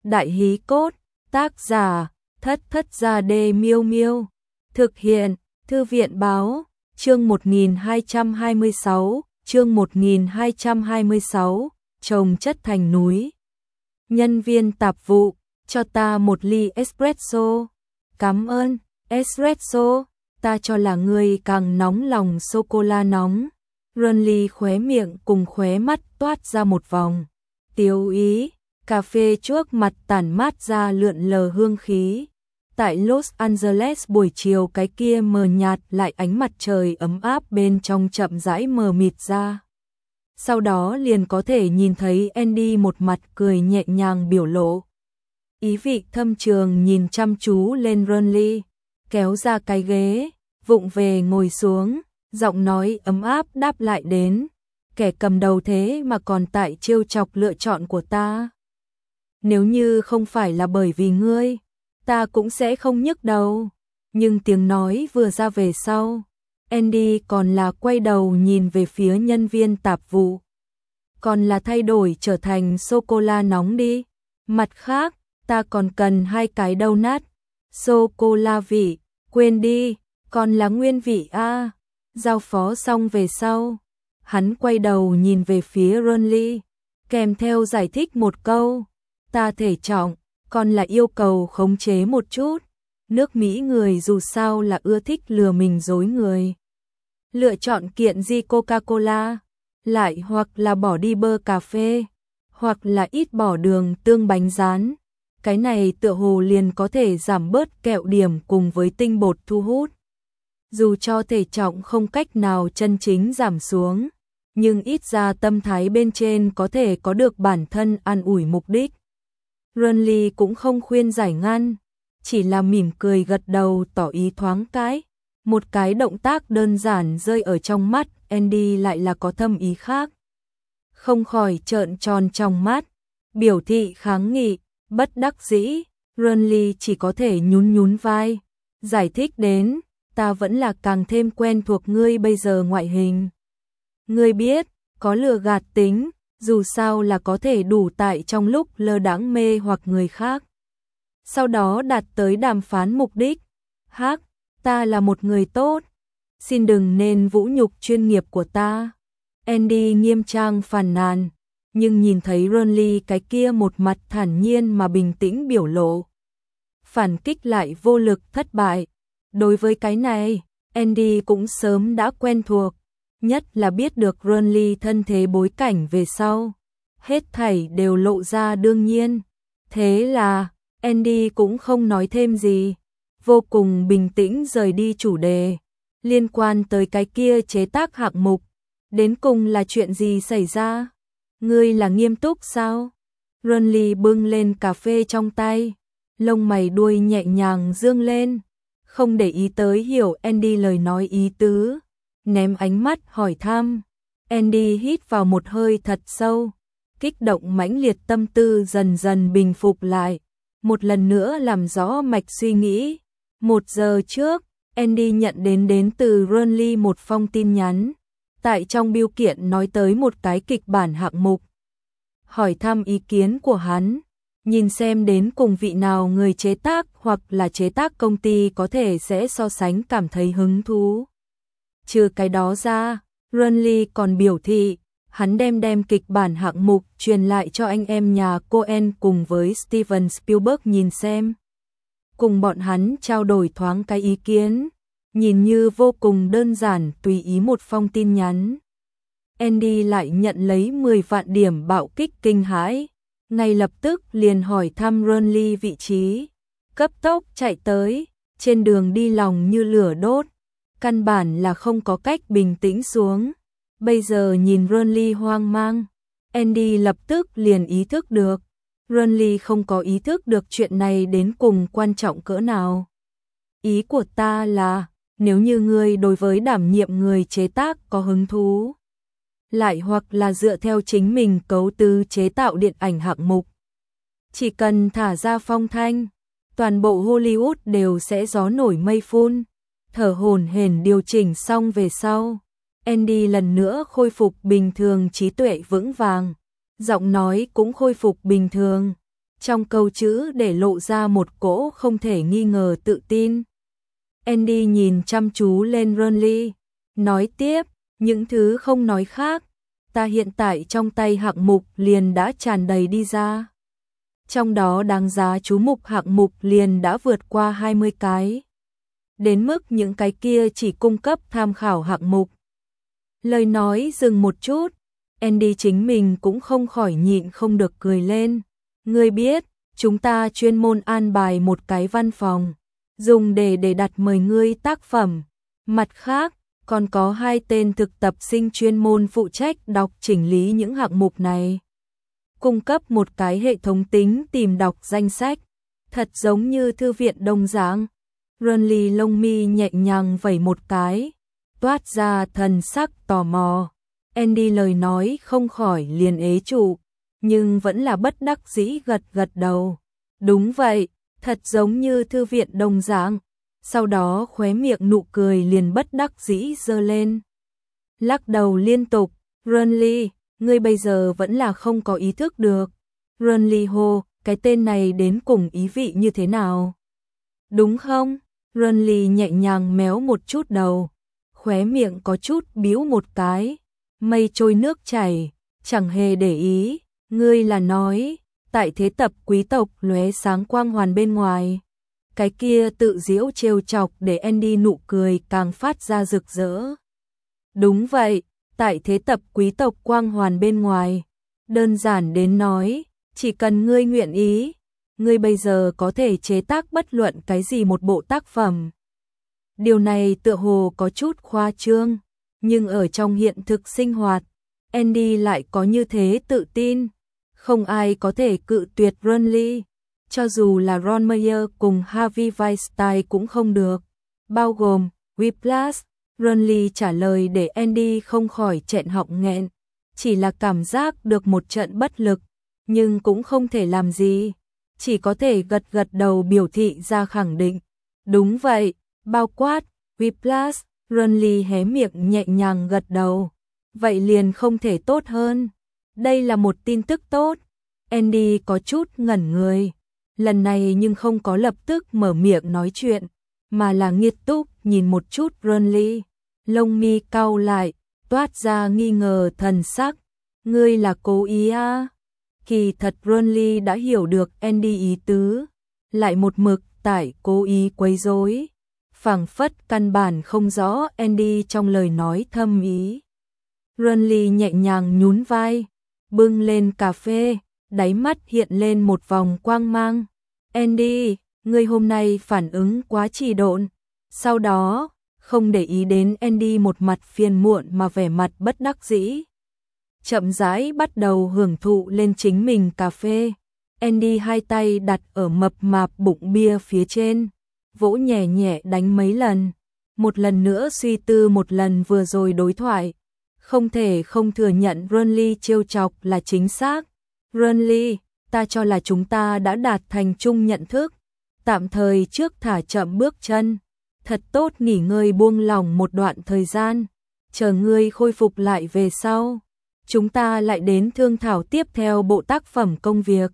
Đại hí cốt, tác giả, Thất Thất Gia Đê Miêu Miêu. Thực hiện, Thư viện báo, chương 1226, chương 1226, trồng chất thành núi. Nhân viên tạp vụ, cho ta một ly espresso. Cảm ơn, espresso, ta cho là ngươi càng nóng lòng sô-cô-la nóng. Runly khóe miệng cùng khóe mắt toát ra một vòng tiêu ý, cà phê trước mặt tản mát ra lượn lờ hương khí. Tại Los Angeles buổi chiều cái kia mờ nhạt lại ánh mặt trời ấm áp bên trong chậm rãi mờ mịt ra. Sau đó liền có thể nhìn thấy Andy một mặt cười nhẹ nhàng biểu lộ. Ý vị thâm trường nhìn chăm chú lên Runly, kéo ra cái ghế, vụng về ngồi xuống, giọng nói ấm áp đáp lại đến. Kẻ cầm đầu thế mà còn tại trêu chọc lựa chọn của ta. Nếu như không phải là bởi vì ngươi, ta cũng sẽ không nhức đầu. Nhưng tiếng nói vừa ra về sau, Andy còn là quay đầu nhìn về phía nhân viên tạp vụ. Còn là thay đổi trở thành sô-cô-la nóng đi. Mặt khác, ta còn cần 2 cái donut. Sô-cô-la vị, quên đi, còn là nguyên vị a. Giao phó xong về sau, hắn quay đầu nhìn về phía Runly, kèm theo giải thích một câu. Ta thể trọng, còn là yêu cầu khống chế một chút. Nước Mỹ người dù sao là ưa thích lừa mình dối người. Lựa chọn kiện gì Coca-Cola, lại hoặc là bỏ đi bơ cà phê, hoặc là ít bỏ đường tương bánh rán. Cái này tựa hồ liền có thể giảm bớt kẹo điểm cùng với tinh bột thu hút. Dù cho thể trọng không cách nào chân chính giảm xuống, nhưng ít ra tâm thái bên trên có thể có được bản thân an ủi mục đích. Runly cũng không khuyên giải ngăn, chỉ là mỉm cười gật đầu tỏ ý thoáng cái. Một cái động tác đơn giản rơi ở trong mắt Andy lại là có thâm ý khác. Không khỏi trợn tròn trong mắt, biểu thị kháng nghị, bất đắc dĩ. Runly chỉ có thể nhún nhún vai, giải thích đến, ta vẫn là càng thêm quen thuộc ngươi bây giờ ngoại hình. Ngươi biết, có lừa gạt tính, dù sao là có thể đủ tại trong lúc lơ đãng mê hoặc người khác. Sau đó đạt tới đàm phán mục đích. Hắc, ta là một người tốt, xin đừng nên vũ nhục chuyên nghiệp của ta. Andy nghiêm trang phàn nàn, nhưng nhìn thấy Runly cái kia một mặt thản nhiên mà bình tĩnh biểu lộ. Phản kích lại vô lực thất bại. Đối với cái này, Andy cũng sớm đã quen thuộc, nhất là biết được Runly thân thế bối cảnh về sau. Hết thảy đều lộ ra đương nhiên. Thế là, Andy cũng không nói thêm gì, vô cùng bình tĩnh rời đi chủ đề. Liên quan tới cái kia chế tác hạng mục, đến cùng là chuyện gì xảy ra? Ngươi là nghiêm túc sao? Runly bưng lên cà phê trong tay, lông mày đuôi nhẹ nhàng dương lên, không để ý tới hiểu Andy lời nói ý tứ, ném ánh mắt hỏi thăm. Andy hít vào một hơi thật sâu, kích động mãnh liệt tâm tư dần dần bình phục lại, một lần nữa làm rõ mạch suy nghĩ. 1 giờ trước, Andy nhận đến từ Runly một phong tin nhắn. Tại trong bưu kiện nói tới một cái kịch bản hạng mục. Hỏi thăm ý kiến của hắn, nhìn xem đến cùng vị nào người chế tác hoặc là chế tác công ty có thể sẽ so sánh cảm thấy hứng thú. Trừ cái đó ra, Runly còn biểu thị, hắn đem kịch bản hạng mục truyền lại cho anh em nhà Coen cùng với Steven Spielberg nhìn xem. Cùng bọn hắn trao đổi thoáng cái ý kiến, nhìn như vô cùng đơn giản tùy ý một phong tin nhắn. Andy lại nhận lấy 10 vạn điểm bạo kích kinh hãi, ngay lập tức liền hỏi thăm Runly vị trí, cấp tốc chạy tới, trên đường đi lòng như lửa đốt, căn bản là không có cách bình tĩnh xuống. Bây giờ nhìn Runly hoang mang, Andy lập tức liền ý thức được, Runly không có ý thức được chuyện này đến cùng quan trọng cỡ nào. Ý của ta là, nếu như ngươi đối với đảm nhiệm người chế tác có hứng thú, lại hoặc là dựa theo chính mình cấu tứ chế tạo điện ảnh hạng mục, chỉ cần thả ra phong thanh, toàn bộ Hollywood đều sẽ gió nổi mây phun. Thở hổn hển điều chỉnh xong về sau, Andy lần nữa khôi phục bình thường, trí tuệ vững vàng, giọng nói cũng khôi phục bình thường. trong câu chữ để lộ ra một cỗ không thể nghi ngờ tự tin. Andy nhìn chăm chú lên Ronly, nói tiếp, những thứ không nói khác, ta hiện tại trong tay hạng mục liền đã tràn đầy đi ra. Trong đó đáng giá chú mục hạng mục liền đã vượt qua 20 cái. Đến mức những cái kia chỉ cung cấp tham khảo hạng mục. Lời nói dừng một chút, Andy chính mình cũng không khỏi nhịn không được cười lên. Ngươi biết, chúng ta chuyên môn an bài một cái văn phòng, dùng để đặt mời ngươi tác phẩm. Mặt khác, còn có 2 tên thực tập sinh chuyên môn phụ trách đọc chỉnh lý những hạng mục này. Cung cấp một cái hệ thống tính tìm đọc danh sách, thật giống như thư viện đồng dạng. Ronly lông mi nhẹ nhàng vẩy một cái, toát ra thần sắc tò mò. Andy lời nói không khỏi liền ế trụ, nhưng vẫn là bất đắc dĩ gật gật đầu. Đúng vậy, thật giống như thư viện đồng dạng. Sau đó khóe miệng nụ cười liền bất đắc dĩ giơ lên. Lắc đầu liên tục, Ronly, ngươi bây giờ vẫn là không có ý thức được. Ronly hô, cái tên này đến cùng ý vị như thế nào? Đúng không? Ronly nhẹ nhàng méo một chút đầu, khóe miệng có chút biếu một cái. Mây trôi nước chảy, chẳng hề để ý. Ngươi là nói, tại thế tập quý tộc lóe sáng quang hoàn bên ngoài. Cái kia tự giễu trêu chọc để Andy nụ cười càng phát ra rực rỡ. Đúng vậy, tại thế tập quý tộc quang hoàn bên ngoài. Đơn giản đến nói, chỉ cần ngươi nguyện ý, ngươi bây giờ có thể chế tác bất luận cái gì một bộ tác phẩm. Điều này tựa hồ có chút khoa trương, nhưng ở trong hiện thực sinh hoạt, Andy lại có như thế tự tin. Không ai có thể cự tuyệt Ronly, cho dù là Ron Meyer cùng Harvey Weinstein cũng không được, bao gồm Whiplash. Ronly trả lời để Andy không khỏi nghẹn họng nghẹn, chỉ là cảm giác được một trận bất lực, nhưng cũng không thể làm gì, chỉ có thể gật gật đầu biểu thị ra khẳng định. Đúng vậy, bao quát Whiplash. Ronly hé miệng nhẹ nhàng gật đầu. Vậy liền không thể tốt hơn. Đây là một tin tức tốt. Andy có chút ngẩn người. Lần này nhưng không có lập tức mở miệng nói chuyện, mà là nghiêm túc nhìn một chút Ronly. Lông mi cau lại, toát ra nghi ngờ thần sắc. Ngươi là cố ý à? Kỳ thật Ronly đã hiểu được Andy ý tứ, lại một mực tại cố ý quấy rối. Phảng phất căn bản không rõ Andy trong lời nói thâm ý. Ronly nhẹ nhàng nhún vai, bưng lên cà phê, đáy mắt hiện lên một vòng quang mang. Andy, ngươi hôm nay phản ứng quá trì độn. Sau đó, không để ý đến Andy một mặt phiền muộn mà vẻ mặt bất đắc dĩ. Chậm rãi bắt đầu hưởng thụ lên chính mình cà phê. Andy 2 tay đặt ở mập mạp bụng bia phía trên, vỗ nhẹ nhẹ đánh mấy lần. Một lần nữa suy tư một lần vừa rồi đối thoại. Không thể không thừa nhận Ronly trêu chọc là chính xác. Ronly, ta cho là chúng ta đã đạt thành chung nhận thức. Tạm thời trước thả chậm bước chân. Thật tốt nghỉ ngơi buông lỏng một đoạn thời gian. Chờ ngươi khôi phục lại về sau, chúng ta lại đến thương thảo tiếp theo bộ tác phẩm công việc.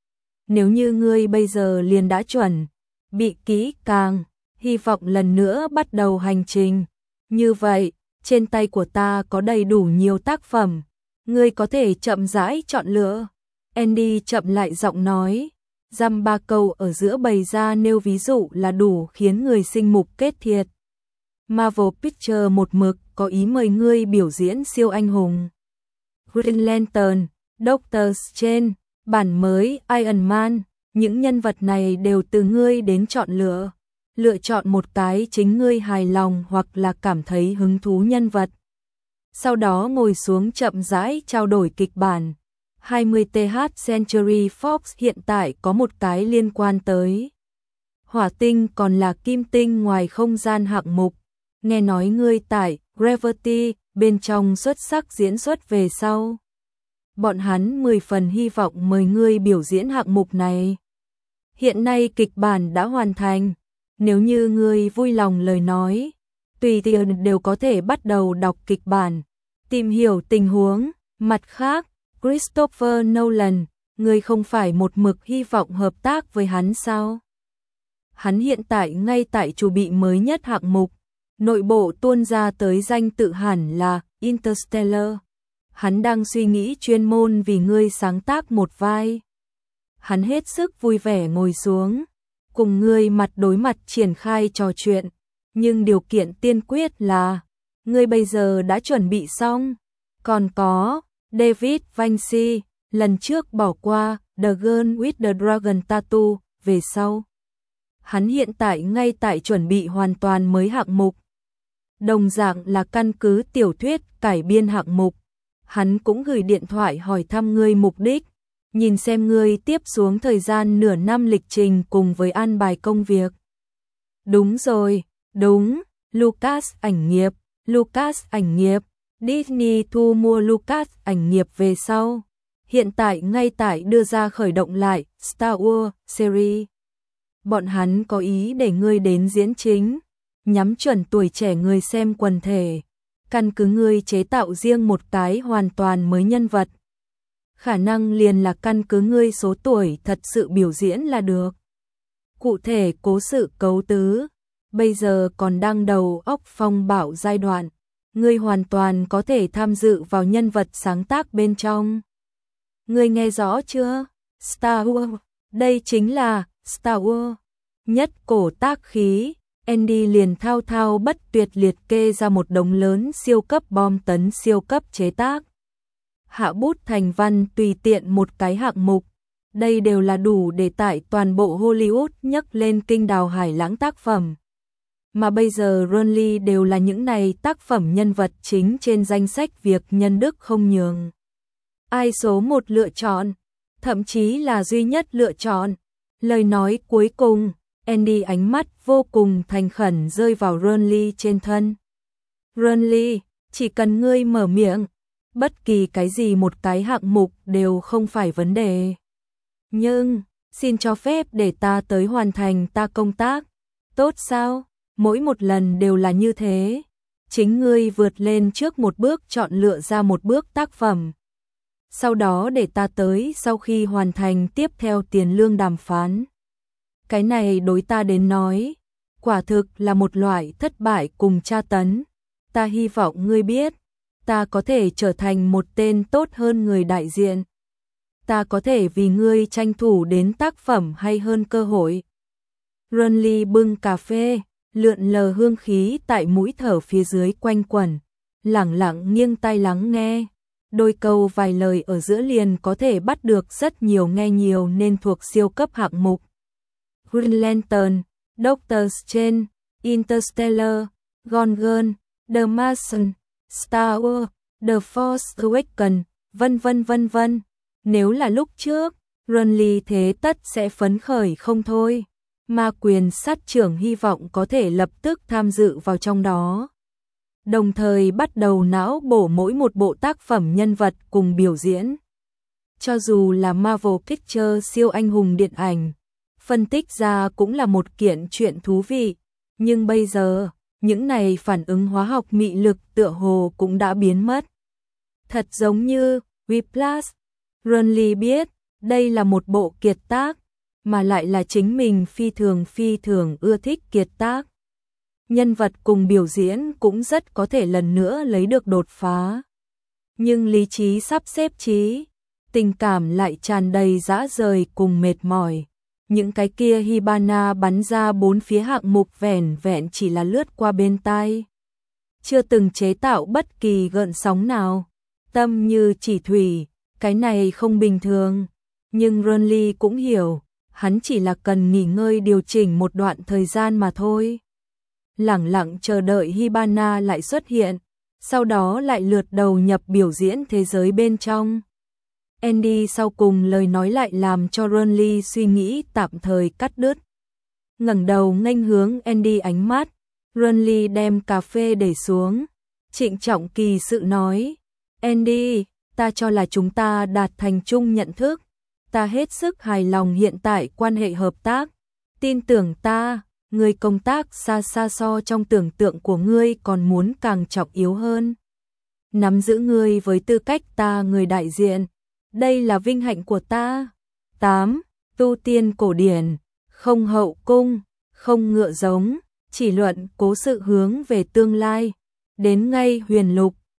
Nếu như ngươi bây giờ liền đã chuẩn bị kỹ càng, hy vọng lần nữa bắt đầu hành trình. Như vậy, trên tay của ta có đầy đủ nhiều tác phẩm, ngươi có thể chậm rãi chọn lựa. Andy chậm lại giọng nói, dăm ba câu ở giữa bày ra nêu ví dụ là đủ khiến người sinh mục kết thiệt. Marvel Pictures một mực có ý mời ngươi biểu diễn siêu anh hùng. Green Lantern, Doctor Strange, bản mới Iron Man, những nhân vật này đều từ ngươi đến chọn lựa. Lựa chọn một cái chính ngươi hài lòng hoặc là cảm thấy hứng thú nhân vật. Sau đó ngồi xuống chậm rãi trao đổi kịch bản. 20th Century Fox hiện tại có một cái liên quan tới hỏa tinh còn là kim tinh ngoài không gian hạng mục. Nghe nói ngươi tại Gravity bên trong xuất sắc diễn xuất về sau. Bọn hắn 10 phần hy vọng mời ngươi biểu diễn hạng mục này. Hiện nay kịch bản đã hoàn thành. Nếu như ngươi vui lòng lời nói, tùy tiện đều có thể bắt đầu đọc kịch bản, tìm hiểu tình huống. Mặt khác, Christopher Nolan, ngươi không phải một mực hy vọng hợp tác với hắn sao? Hắn hiện tại ngay tại chuẩn bị mới nhất hạng mục, nội bộ tuôn ra tới danh tự hẳn là Interstellar. Hắn đang suy nghĩ chuyên môn vì ngươi sáng tác một vai. Hắn hết sức vui vẻ ngồi xuống, cùng ngươi mặt đối mặt triển khai trò chuyện, nhưng điều kiện tiên quyết là ngươi bây giờ đã chuẩn bị xong. Còn có David Vinci, lần trước bỏ qua The Girl with the Dragon Tattoo, về sau hắn hiện tại ngay tại chuẩn bị hoàn toàn mới hạng mục. Đồng dạng là căn cứ tiểu thuyết cải biên hạng mục. Hắn cũng gửi điện thoại hỏi thăm ngươi mục đích, nhìn xem ngươi tiếp xuống thời gian nửa năm lịch trình cùng với an bài công việc. Đúng rồi, đúng, Lucas ảnh nghiệp, Disney thu mua Lucas ảnh nghiệp về sau. Hiện tại ngay tại đưa ra khởi động lại Star Wars series. Bọn hắn có ý để ngươi đến diễn chính, nhắm chuẩn tuổi trẻ người xem quần thể, căn cứ ngươi chế tạo riêng một cái hoàn toàn mới nhân vật. Khả năng liền là căn cứ ngươi số tuổi thật sự biểu diễn là được. Cụ thể cố sự cấu tứ, bây giờ còn đang đầu óc phong bạo giai đoạn, ngươi hoàn toàn có thể tham dự vào nhân vật sáng tác bên trong. Ngươi nghe rõ chưa? Star Wars, đây chính là Star Wars. Nhất cổ tác khí, Andy liền thao thao bất tuyệt liệt kê ra một đống lớn siêu cấp bom tấn siêu cấp chế tác. Hạ bút thành văn tùy tiện một cái hạng mục, đây đều là đủ để tại toàn bộ Hollywood nhấc lên kinh đào hải lãng tác phẩm. Mà bây giờ Ronly đều là những này tác phẩm nhân vật chính trên danh sách việc nhân đức không nhường. Ai số một lựa chọn, thậm chí là duy nhất lựa chọn. Lời nói cuối cùng, Andy ánh mắt vô cùng thành khẩn rơi vào Ronly trên thân. Ronly, chỉ cần ngươi mở miệng, bất kỳ cái gì một cái hạng mục đều không phải vấn đề. Nhưng, xin cho phép để ta tới hoàn thành ta công tác. Tốt sao? Mỗi một lần đều là như thế. Chính ngươi vượt lên trước một bước chọn lựa ra một bước tác phẩm. Sau đó để ta tới sau khi hoàn thành tiếp theo tiền lương đàm phán. Cái này đối ta đến nói, quả thực là một loại thất bại cùng tra tấn. Ta hy vọng ngươi biết, ta có thể trở thành một tên tốt hơn người đại diện. Ta có thể vì ngươi tranh thủ đến tác phẩm hay hơn cơ hội. Ronly bưng cà phê, lượn lờ hương khí tại mũi thở phía dưới quanh quẩn, lẳng lặng nghiêng tai lắng nghe. Đôi câu vài lời ở giữa liền có thể bắt được rất nhiều nghe nhiều nên thuộc siêu cấp hạng mục. Green Lantern, Doctor Strange, Interstellar, Gone Girl, The Martian, Star Wars, The Force Awakens, vân vân. Nếu là lúc trước, Ronly thế tất sẽ phấn khởi không thôi. Ma quyền sát trưởng hy vọng có thể lập tức tham dự vào trong đó. Đồng thời bắt đầu não bổ mỗi một bộ tác phẩm nhân vật cùng biểu diễn. Cho dù là Marvel Pictures siêu anh hùng điện ảnh, phân tích ra cũng là một kiện chuyện thú vị. Nhưng bây giờ, những này phản ứng hóa học mị lực tựa hồ cũng đã biến mất. Thật giống như Whiplash, Ronly biết đây là một bộ kiệt tác, mà lại là chính mình phi thường ưa thích kiệt tác. Nhân vật cùng biểu diễn cũng rất có thể lần nữa lấy được đột phá. Nhưng lý trí sắp xếp trí, tình cảm lại tràn đầy dã rời cùng mệt mỏi. Những cái kia Hibana bắn ra bốn phía hạng mục vẻn vẹn chỉ là lướt qua bên tai. Chưa từng chế tạo bất kỳ gợn sóng nào. Tâm như chỉ thủy, cái này không bình thường. Nhưng Ronly cũng hiểu, hắn chỉ là cần nghỉ ngơi điều chỉnh một đoạn thời gian mà thôi. Lẳng lặng chờ đợi Hibana lại xuất hiện, sau đó lại lượt đầu nhập biểu diễn thế giới bên trong. Andy sau cùng lời nói lại làm cho Ronly suy nghĩ tạm thời cắt đứt. Ngẩng đầu nghênh hướng Andy ánh mắt, Ronly đem cà phê để xuống, trịnh trọng kỳ sự nói, Andy, ta cho là chúng ta đạt thành chung nhận thức, ta hết sức hài lòng hiện tại quan hệ hợp tác, tin tưởng ta, người công tác xa xa so trong tưởng tượng của ngươi còn muốn càng trọng yếu hơn. Nắm giữ ngươi với tư cách ta người đại diện, đây là vinh hạnh của ta. 8. Tu tiên cổ điển, không hậu cung, không ngựa giống, chỉ luận cố sự hướng về tương lai. Đến ngay huyền lục,